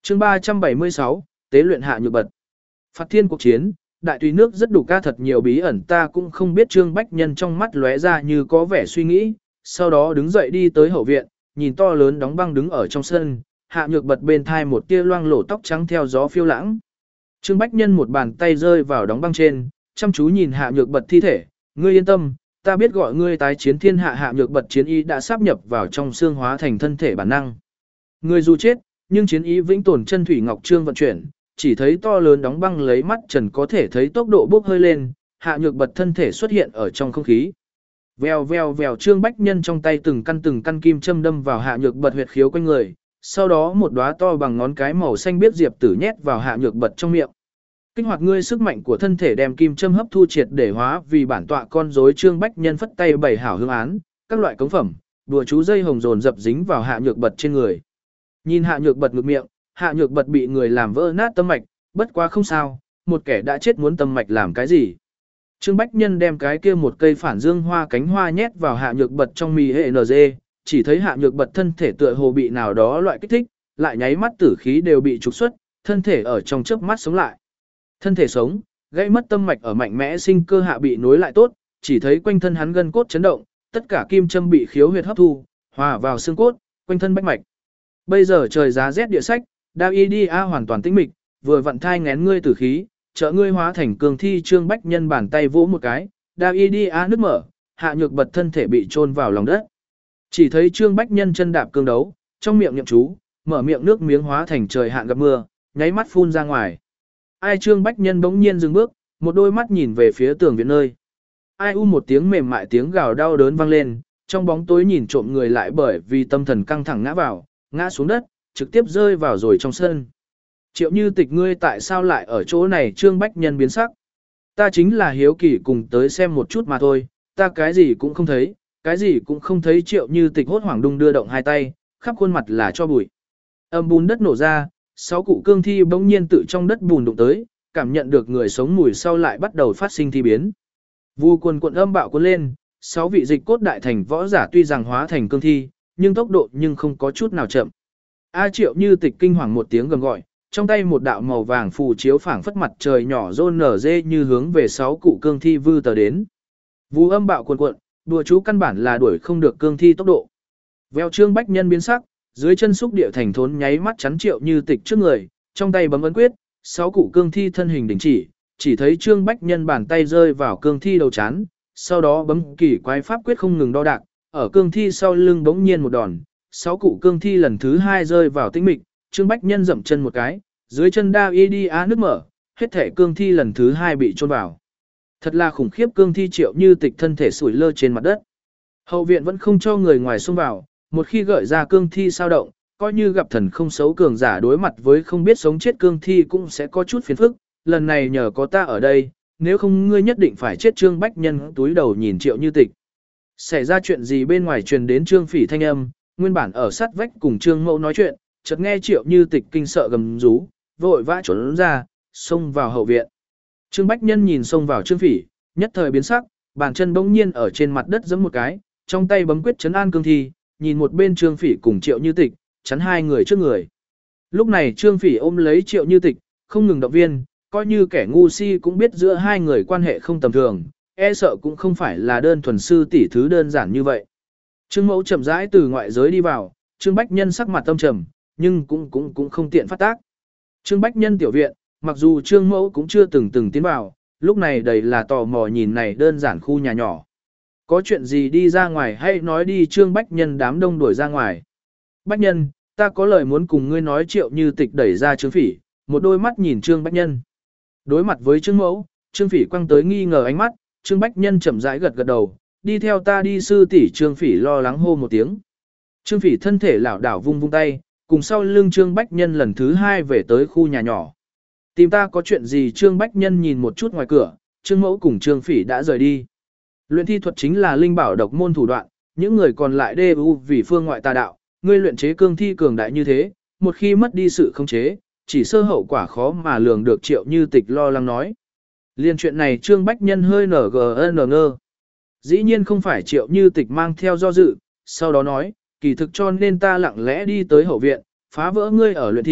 chương 376, tế luyện Hạ Nhược Bật. Phạt thiên cuộc chiến, đại tùy nước rất đủ ca thật nhiều bí ẩn ta cũng không biết. Trương Bách Nhân trong mắt lóe ra như có vẻ suy nghĩ, sau đó đứng dậy đi tới hậu viện, nhìn to lớn đóng băng đứng ở trong sân, Hạ Nhược Bật bên thai một tia loang lổ tóc trắng theo gió phiêu lãng. Trương Bách Nhân một bàn tay rơi vào đóng băng trên, chăm chú nhìn Hạ Nhược Bật thi thể, ngươi yên tâm, ta biết gọi ngươi tái chiến thiên hạ. Hạ Nhược Bật chiến ý đã sáp nhập vào trong xương hóa thành thân thể bản năng. Ngươi dù chết, nhưng chiến ý vĩnh tồn. Chân thủy ngọc trương vận chuyển, chỉ thấy to lớn đóng băng lấy mắt trần có thể thấy tốc độ bốc hơi lên, Hạ Nhược Bật thân thể xuất hiện ở trong không khí. Vèo vèo vèo, Trương Bách Nhân trong tay từng căn kim châm đâm vào Hạ Nhược Bật huyệt khiếu quanh người, sau đó một đóa to bằng ngón cái màu xanh biếc diệp tử nhét vào Hạ Nhược Bật trong miệng. Kích hoạt ngươi sức mạnh của thân thể, đem kim châm hấp thu triệt để hóa vì bản tọa con rối. Trương Bách Nhân phất tay bày hảo hương án, các loại cống phẩm, đùa chú dây hồng dồn dập dính vào Hạ Nhược Bật trên người. Nhìn Hạ Nhược Bật ngực miệng, Hạ Nhược Bật bị người làm vỡ nát tâm mạch, bất quá không sao, một kẻ đã chết muốn tâm mạch làm cái gì. Trương Bách Nhân đem cái kia một cây phản dương hoa cánh hoa nhét vào Hạ Nhược Bật trong mì hệ NG, chỉ thấy Hạ Nhược Bật thân thể tựa hồ bị nào đó loại kích thích, lại nháy mắt tử khí đều bị trục xuất, thân thể ở trong chớp mắt sống lại. Thân thể sống, gãy mất tâm mạch ở mạnh mẽ sinh cơ hạ bị nối lại tốt, chỉ thấy quanh thân hắn gân cốt chấn động, tất cả kim châm bị khiếu huyệt hấp thu, hòa vào xương cốt, quanh thân bách mạch. Bây giờ trời giá rét địa sách, Davidia hoàn toàn tĩnh mịch, vừa vặn thai ngén ngươi tử khí, trợ ngươi hóa thành cường thi. Trương Bách Nhân bàn tay vỗ một cái, Davidia nứt mở, Hạ Nhược Bật thân thể bị chôn vào lòng đất. Chỉ thấy Trương Bách Nhân chân đạp cương đấu, trong miệng niệm chú, mở miệng nước miếng hóa thành trời hạn gặp mưa, nháy mắt phun ra ngoài. Ai? Trương Bách Nhân bỗng nhiên dừng bước, một đôi mắt nhìn về phía tường viện nơi. Ai u một tiếng mềm mại tiếng gào đau đớn vang lên, trong bóng tối nhìn trộm người lại bởi vì tâm thần căng thẳng ngã xuống đất, trực tiếp rơi vào rồi trong sân. Triệu Như Tịch, ngươi tại sao lại ở chỗ này? Trương Bách Nhân biến sắc. Ta chính là hiếu kỳ cùng tới xem một chút mà thôi, ta cái gì cũng không thấy, cái gì cũng không thấy. Triệu Như Tịch hốt hoảng đung đưa động hai tay, khắp khuôn mặt là cho bụi. Âm bùn đất nổ ra, 6 cụ cương thi bỗng nhiên tự trong đất bùn đụng tới, cảm nhận được người sống mùi sau lại bắt đầu phát sinh thi biến. Vu quần quận âm bạo cuốn lên, 6 vị dịch cốt đại thành võ giả tuy rằng hóa thành cương thi, nhưng tốc độ nhưng không có chút nào chậm. Triệu Như Tịch kinh hoàng một tiếng gầm gọi, trong tay một đạo màu vàng phù chiếu phảng phất mặt trời nhỏ rôn nở dê như hướng về 6 cụ cương thi vư tờ đến. Vu âm bạo cuồn cuộn, đùa chú căn bản là đuổi không được cương thi tốc độ. Veo Trương Bách Nhân biến sắc, dưới chân xúc địa thành thốn nháy mắt chắn Triệu Như Tịch trước người, trong tay bấm ấn quyết, 6 cụ cương thi thân hình đình chỉ thấy Trương Bách Nhân bàn tay rơi vào cương thi đầu chán, sau đó bấm kỳ quái pháp quyết không ngừng đo đạc, ở cương thi sau lưng bỗng nhiên một đòn, 6 cụ cương thi lần thứ 2 rơi vào tĩnh mịch. Trương Bách Nhân dậm chân một cái, dưới chân Davidia nứt mở, hết thể cương thi lần thứ 2 bị chôn vào. Thật là khủng khiếp. Cương thi Triệu Như Tịch thân thể sủi lơ trên mặt đất. Hậu viện vẫn không cho người ngoài xông vào, một khi gợi ra cương thi sao động, coi như gặp thần không xấu cường giả đối mặt với không biết sống chết cương thi cũng sẽ có chút phiền phức. Lần này nhờ có ta ở đây, nếu không ngươi nhất định phải chết. Trương Bách Nhân túi đầu nhìn Triệu Như Tịch. Xảy ra chuyện gì? Bên ngoài truyền đến Trương Phỉ thanh âm, nguyên bản ở sát vách cùng Trương Mẫu nói chuyện, chợt nghe Triệu Như Tịch kinh sợ gầm rú, vội vã trốn ra, xông vào hậu viện. Trương Bách Nhân nhìn xông vào Trương Phỉ, nhất thời biến sắc, bàn chân bỗng nhiên ở trên mặt đất giẫm một cái, trong tay bấm quyết trấn an cương thi, nhìn một bên Trương Phỉ cùng Triệu Như Tịch, chắn hai người trước người. Lúc này Trương Phỉ ôm lấy Triệu Như Tịch, không ngừng động viên, coi như kẻ ngu si cũng biết giữa hai người quan hệ không tầm thường, e sợ cũng không phải là đơn thuần sư tỷ thứ đơn giản như vậy. Trương Mẫu chậm rãi từ ngoại giới đi vào, Trương Bách Nhân sắc mặt tâm trầm, nhưng cũng không tiện phát tác. Trương Bách Nhân tiểu viện, mặc dù Trương Mẫu cũng chưa từng tiến vào, lúc này đầy là tò mò nhìn này đơn giản khu nhà nhỏ. Có chuyện gì đi ra ngoài hay nói đi? Trương Bách Nhân đám đông đuổi ra ngoài. Bách Nhân, ta có lời muốn cùng ngươi nói. Triệu Như Tịch đẩy ra Trương Phỉ, một đôi mắt nhìn Trương Bách Nhân. Đối mặt với Trương Mẫu, Trương Phỉ quăng tới nghi ngờ ánh mắt, Trương Bách Nhân chậm rãi gật đầu, đi theo ta đi sư tỷ. Trương Phỉ lo lắng hô một tiếng. Trương Phỉ thân thể lảo đảo vung vung tay, cùng sau lưng Trương Bách Nhân lần thứ 2 về tới khu nhà nhỏ. Tìm ta có chuyện gì? Trương Bách Nhân nhìn một chút ngoài cửa, Trương Mẫu cùng Trương Phỉ đã rời đi. Luyện thi thuật chính là linh bảo độc môn thủ đoạn, những người còn lại đu vì phương ngoại tà đạo, ngươi luyện chế cương thi cường đại như thế, một khi mất đi sự khống chế, chỉ sơ hậu quả khó mà lường được. Triệu Như Tịch lo lắng nói. Liên chuyện này Trương Bách Nhân hơi ngơ. Dĩ nhiên không phải. Triệu Như Tịch mang theo do dự, sau đó nói, kỳ thực cho nên ta lặng lẽ đi tới hậu viện, phá vỡ ngươi ở luyện thi,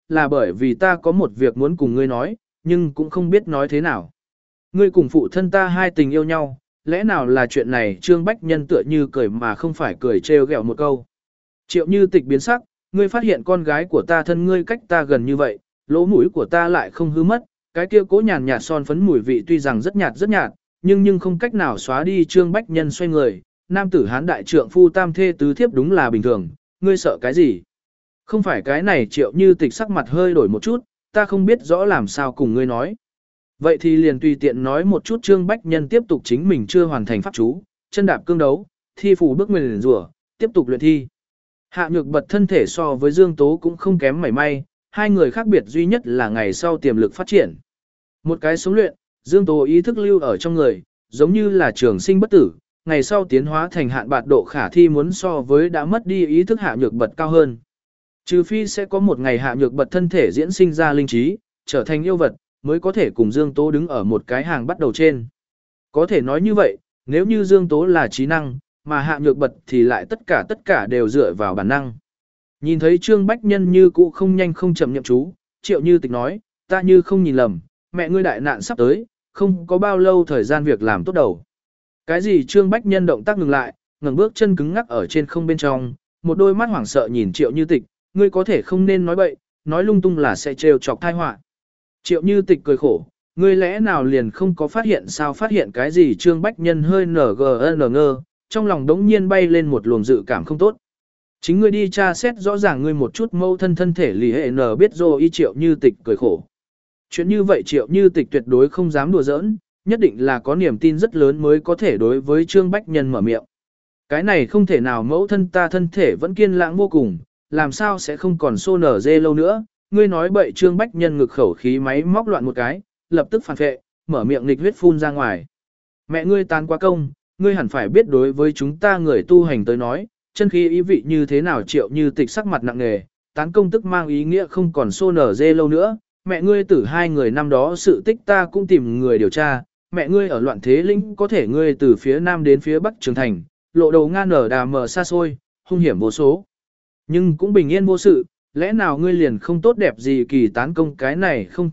là bởi vì ta có một việc muốn cùng ngươi nói, nhưng cũng không biết nói thế nào. Ngươi cùng phụ thân ta hai tình yêu nhau, lẽ nào là chuyện này? Trương Bách Nhân tựa như cười mà không phải cười, trêu ghẹo một câu. Triệu Như Tịch biến sắc, ngươi phát hiện con gái của ta thân ngươi cách ta gần như vậy, lỗ mũi của ta lại không hư mất, cái kia cố nhàn nhạt son phấn mùi vị tuy rằng rất nhạt, nhưng không cách nào xóa đi. Trương Bách Nhân xoay người, nam tử hán đại trượng phu tam thê tứ thiếp đúng là bình thường, ngươi sợ cái gì? Không phải cái này. Triệu Như Tịch sắc mặt hơi đổi một chút, ta không biết rõ làm sao cùng ngươi nói. Vậy thì liền tùy tiện nói một chút. Trương Bách Nhân tiếp tục chính mình chưa hoàn thành pháp chú, chân đạp cương đấu, thi phù bước nguyền rủa, tiếp tục luyện thi. Hạ Nhược Bật thân thể so với Dương Tố cũng không kém mảy may, hai người khác biệt duy nhất là ngày sau tiềm lực phát triển. Một cái sống luyện, Dương Tố ý thức lưu ở trong người, giống như là trường sinh bất tử, ngày sau tiến hóa thành hạn bạt độ khả thi muốn so với đã mất đi ý thức Hạ Nhược Bật cao hơn. Trừ phi sẽ có một ngày Hạ Nhược Bật thân thể diễn sinh ra linh trí, trở thành yêu vật, mới có thể cùng Dương Tố đứng ở một cái hàng bắt đầu trên. Có thể nói như vậy, nếu như Dương Tố là trí năng, mà Hạ Nhược Bật thì lại tất cả đều dựa vào bản năng. Nhìn thấy Trương Bách Nhân như cũ không nhanh không chậm nhậm chú, Triệu Như Tịch nói, ta như không nhìn lầm, mẹ ngươi đại nạn sắp tới, không có bao lâu thời gian việc làm tốt đầu. Cái gì? Trương Bách Nhân động tác ngừng lại, ngẩng bước chân cứng ngắc ở trên không bên trong, một đôi mắt hoảng sợ nhìn Triệu Như Tịch, ngươi có thể không nên nói bậy, nói lung tung là sẽ trêu chọc tai họa. Triệu Như Tịch cười khổ, ngươi lẽ nào liền không có phát hiện sao? Phát hiện cái gì? Trương Bách Nhân hơi ngơ, trong lòng đống nhiên bay lên một luồng dự cảm không tốt. Chính ngươi đi tra xét rõ ràng ngươi một chút mâu thân thể lì hệ nở biết rồi. Triệu Như Tịch cười khổ. Chuyện như vậy Triệu Như Tịch tuyệt đối không dám đùa giỡn, nhất định là có niềm tin rất lớn mới có thể đối với Trương Bách Nhân mở miệng. Cái này không thể nào, mẫu thân ta thân thể vẫn kiên lãng vô cùng, làm sao sẽ không còn xô nở dê lâu nữa. Ngươi nói bậy. Trương Bách Nhân ngực khẩu khí máy móc loạn một cái, lập tức phản phệ, mở miệng nghịch huyết phun ra ngoài. Mẹ ngươi tán quá công, ngươi hẳn phải biết đối với chúng ta người tu hành tới nói, chân khí ý vị như thế nào. Triệu Như Tịch sắc mặt nặng nề, tán công tức mang ý nghĩa không còn xô nở dê lâu nữa. Mẹ ngươi tử hai người năm đó sự tích ta cũng tìm người điều tra, mẹ ngươi ở loạn thế lĩnh có thể ngươi từ phía nam đến phía bắc trưởng thành, lộ đầu ngang nở đà mờ xa xôi, hung hiểm vô số. Nhưng cũng bình yên vô sự, lẽ nào ngươi liền không tốt đẹp gì? Kỳ tán công cái này không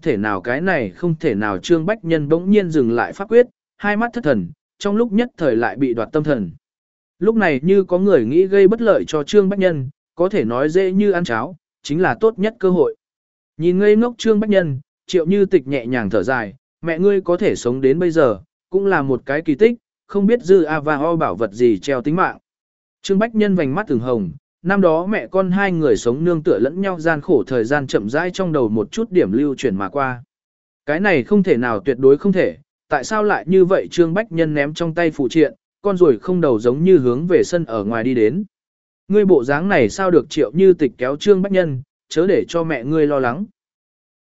thể nào. Trương Bách Nhân bỗng nhiên dừng lại pháp quyết, hai mắt thất thần, trong lúc nhất thời lại bị đoạt tâm thần. Lúc này như có người nghĩ gây bất lợi cho Trương Bách Nhân, có thể nói dễ như ăn cháo, chính là tốt nhất cơ hội. Nhìn ngây ngốc Trương Bách Nhân, Triệu Như Tịch nhẹ nhàng thở dài, mẹ ngươi có thể sống đến bây giờ, cũng là một cái kỳ tích, không biết dư a và o bảo vật gì treo tính mạng. Trương Bách Nhân vành mắt từng hồng, năm đó mẹ con hai người sống nương tựa lẫn nhau gian khổ thời gian chậm rãi trong đầu một chút điểm lưu chuyển mà qua. Cái này không thể nào, tuyệt đối không thể, tại sao lại như vậy? Trương Bách Nhân ném trong tay phụ triện, con ruồi không đầu giống như hướng về sân ở ngoài đi đến. Ngươi bộ dáng này sao được? Triệu Như Tịch kéo Trương Bách Nhân, chớ để cho mẹ ngươi lo lắng.